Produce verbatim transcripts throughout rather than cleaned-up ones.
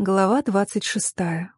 Глава двадцать шестая.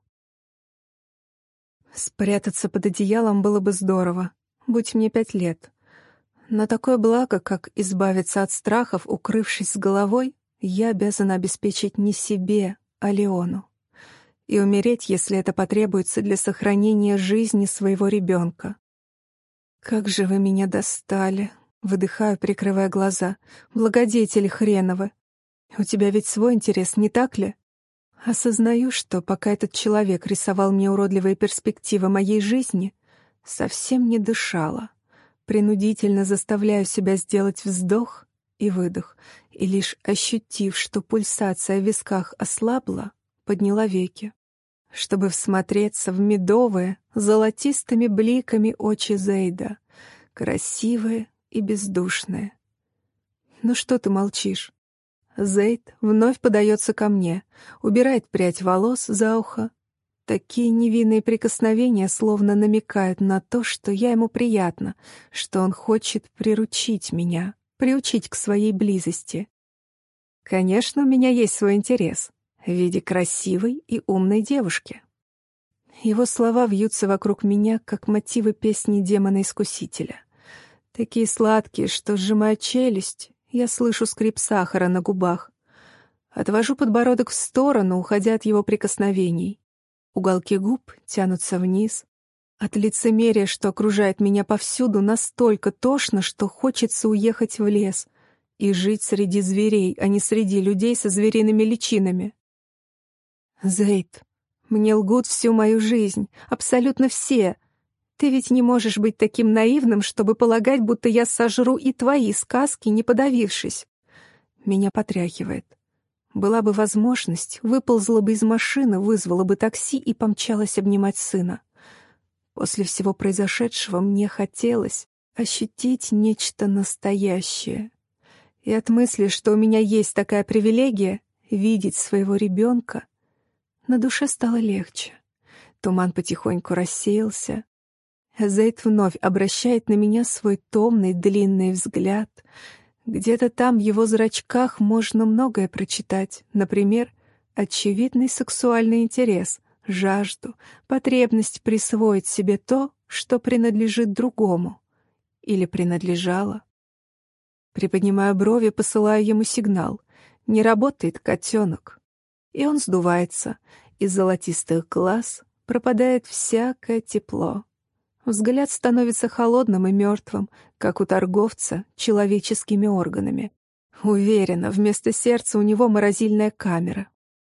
Спрятаться под одеялом было бы здорово, будь мне пять лет. Но такое благо, как избавиться от страхов, укрывшись с головой, я обязана обеспечить не себе, а Леону. И умереть, если это потребуется для сохранения жизни своего ребенка. «Как же вы меня достали!» — выдыхаю, прикрывая глаза. «Благодетели хреновы! У тебя ведь свой интерес, не так ли?» Осознаю, что пока этот человек рисовал мне уродливые перспективы моей жизни, совсем не дышала. Принудительно заставляю себя сделать вздох и выдох, и лишь ощутив, что пульсация в висках ослабла, подняла веки, чтобы всмотреться в медовые, золотистыми бликами очи Зейда, красивые и бездушные. «Ну что ты молчишь?» Зейд вновь подается ко мне, убирает прядь волос за ухо. Такие невинные прикосновения словно намекают на то, что я ему приятна, что он хочет приручить меня, приучить к своей близости. Конечно, у меня есть свой интерес в виде красивой и умной девушки. Его слова вьются вокруг меня, как мотивы песни демона-искусителя. Такие сладкие, что сжимая челюсть, я слышу скрип сахара на губах. Отвожу подбородок в сторону, уходя от его прикосновений. Уголки губ тянутся вниз. От лицемерия, что окружает меня повсюду, настолько тошно, что хочется уехать в лес и жить среди зверей, а не среди людей со звериными личинами. Зейд, мне лгут всю мою жизнь, абсолютно все. Ты ведь не можешь быть таким наивным, чтобы полагать, будто я сожру и твои сказки, не подавившись. Меня потряхивает. Была бы возможность, выползла бы из машины, вызвала бы такси и помчалась обнимать сына. После всего произошедшего мне хотелось ощутить нечто настоящее. И от мысли, что у меня есть такая привилегия — видеть своего ребенка, на душе стало легче. Туман потихоньку рассеялся. Зейд вновь обращает на меня свой томный длинный взгляд. Где-то там в его зрачках можно многое прочитать. Например, очевидный сексуальный интерес, жажду, потребность присвоить себе то, что принадлежит другому. Или принадлежало. Приподнимаю брови, посылаю ему сигнал. Не работает котенок. И он сдувается. Из золотистых глаз пропадает всякое тепло. Взгляд становится холодным и мертвым, как у торговца человеческими органами. Уверена, вместо сердца у него морозильная камера.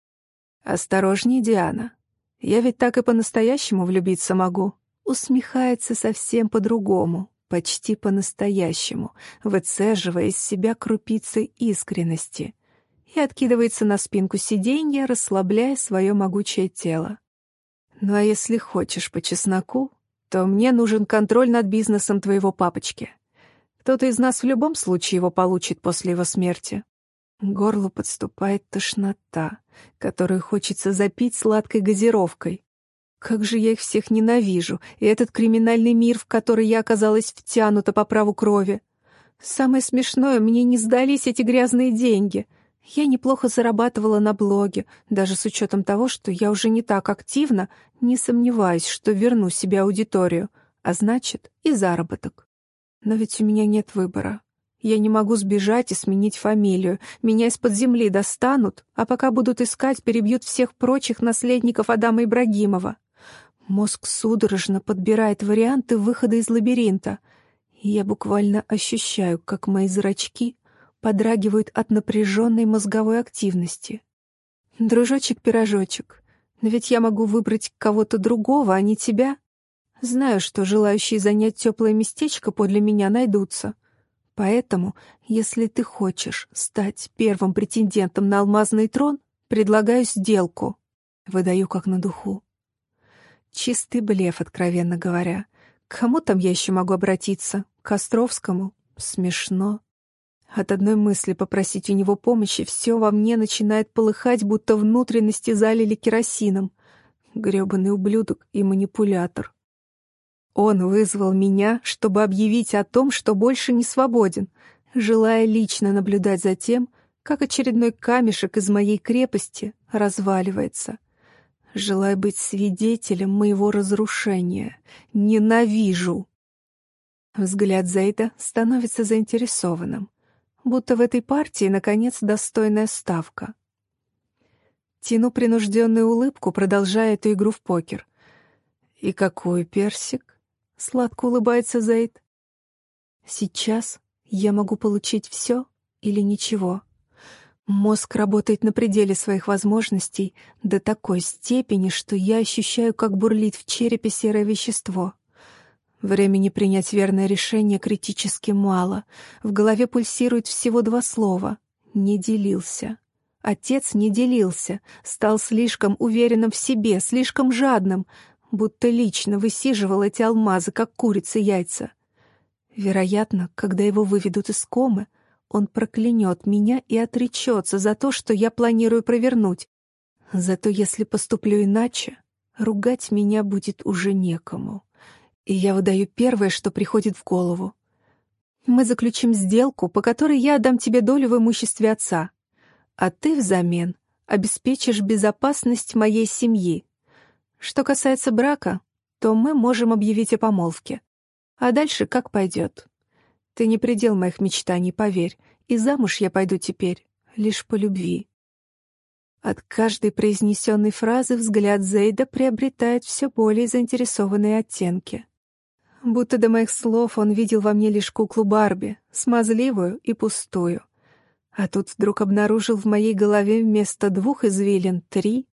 «Осторожней, Диана. Я ведь так и по-настоящему влюбиться могу». Усмехается совсем по-другому, почти по-настоящему, выцеживая из себя крупицы искренности, и откидывается на спинку сиденья, расслабляя свое могучее тело. «Ну а если хочешь по чесноку, то мне нужен контроль над бизнесом твоего папочки. Кто-то из нас в любом случае его получит после его смерти». К горлу подступает тошнота, которую хочется запить сладкой газировкой. Как же я их всех ненавижу, и этот криминальный мир, в который я оказалась втянута по праву крови. Самое смешное, мне не сдались эти грязные деньги. Я неплохо зарабатывала на блоге, даже с учетом того, что я уже не так активно, не сомневаюсь, что верну себе аудиторию, а значит и заработок. Но ведь у меня нет выбора. Я не могу сбежать и сменить фамилию. Меня из-под земли достанут, а пока будут искать, перебьют всех прочих наследников Адама Ибрагимова. Мозг судорожно подбирает варианты выхода из лабиринта. И я буквально ощущаю, как мои зрачки подрагивают от напряженной мозговой активности. Дружочек-пирожочек, но ведь я могу выбрать кого-то другого, а не тебя. Знаю, что желающие занять теплое местечко подле меня найдутся. Поэтому, если ты хочешь стать первым претендентом на алмазный трон, предлагаю сделку. Выдаю как на духу. Чистый блеф, откровенно говоря. К кому там я еще могу обратиться? К Островскому? Смешно. От одной мысли попросить у него помощи все во мне начинает полыхать, будто внутренности залили керосином. Грёбаный ублюдок и манипулятор. Он вызвал меня, чтобы объявить о том, что больше не свободен, желая лично наблюдать за тем, как очередной камешек из моей крепости, разваливается. Желаю быть свидетелем моего разрушения. Ненавижу. Взгляд Зейда становится заинтересованным, будто в этой партии, наконец, достойная ставка. Тяну принужденную улыбку, продолжая эту игру в покер. «И какой персик?» — сладко улыбается Зейд. «Сейчас я могу получить все или ничего». Мозг работает на пределе своих возможностей до такой степени, что я ощущаю, как бурлит в черепе серое вещество. Времени принять верное решение критически мало. В голове пульсирует всего два слова. «Не делился». Отец не делился, стал слишком уверенным в себе, слишком жадным, будто лично высиживал эти алмазы, как курицы яйца. Вероятно, когда его выведут из комы, он проклянет меня и отречется за то, что я планирую провернуть. Зато если поступлю иначе, ругать меня будет уже некому. И я выдаю первое, что приходит в голову. Мы заключим сделку, по которой я отдам тебе долю в имуществе отца, а ты взамен обеспечишь безопасность моей семьи. Что касается брака, то мы можем объявить о помолвке. А дальше как пойдет. Ты не предел моих мечтаний, поверь, и замуж я пойду теперь лишь по любви». От каждой произнесенной фразы взгляд Зейда приобретает все более заинтересованные оттенки. Будто до моих слов он видел во мне лишь куклу Барби, смазливую и пустую. А тут вдруг обнаружил в моей голове вместо двух извилин три.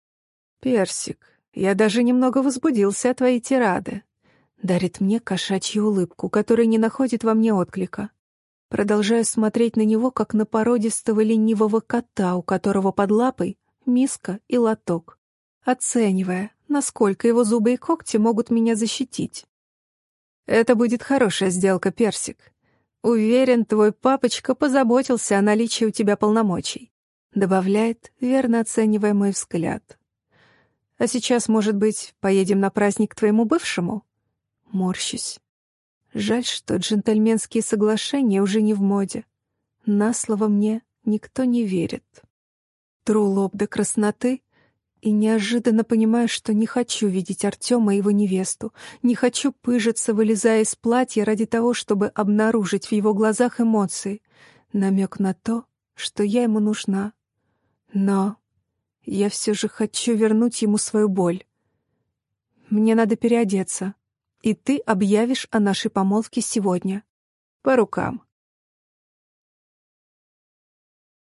«Персик, я даже немного возбудился от твоей тирады», — дарит мне кошачью улыбку, которая не находит во мне отклика. Продолжаю смотреть на него, как на породистого ленивого кота, у которого под лапой миска и лоток, оценивая, насколько его зубы и когти могут меня защитить. «Это будет хорошая сделка, Персик. Уверен, твой папочка позаботился о наличии у тебя полномочий», — добавляет, верно оценивая мой взгляд. «А сейчас, может быть, поедем на праздник к твоему бывшему?» Морщусь. Жаль, что джентльменские соглашения уже не в моде. На слово мне никто не верит. Тру лоб до красноты и неожиданно понимаю, что не хочу видеть Артема и его невесту, не хочу пыжиться, вылезая из платья ради того, чтобы обнаружить в его глазах эмоции, намек на то, что я ему нужна. Но я все же хочу вернуть ему свою боль. Мне надо переодеться, и ты объявишь о нашей помолвке сегодня. По рукам.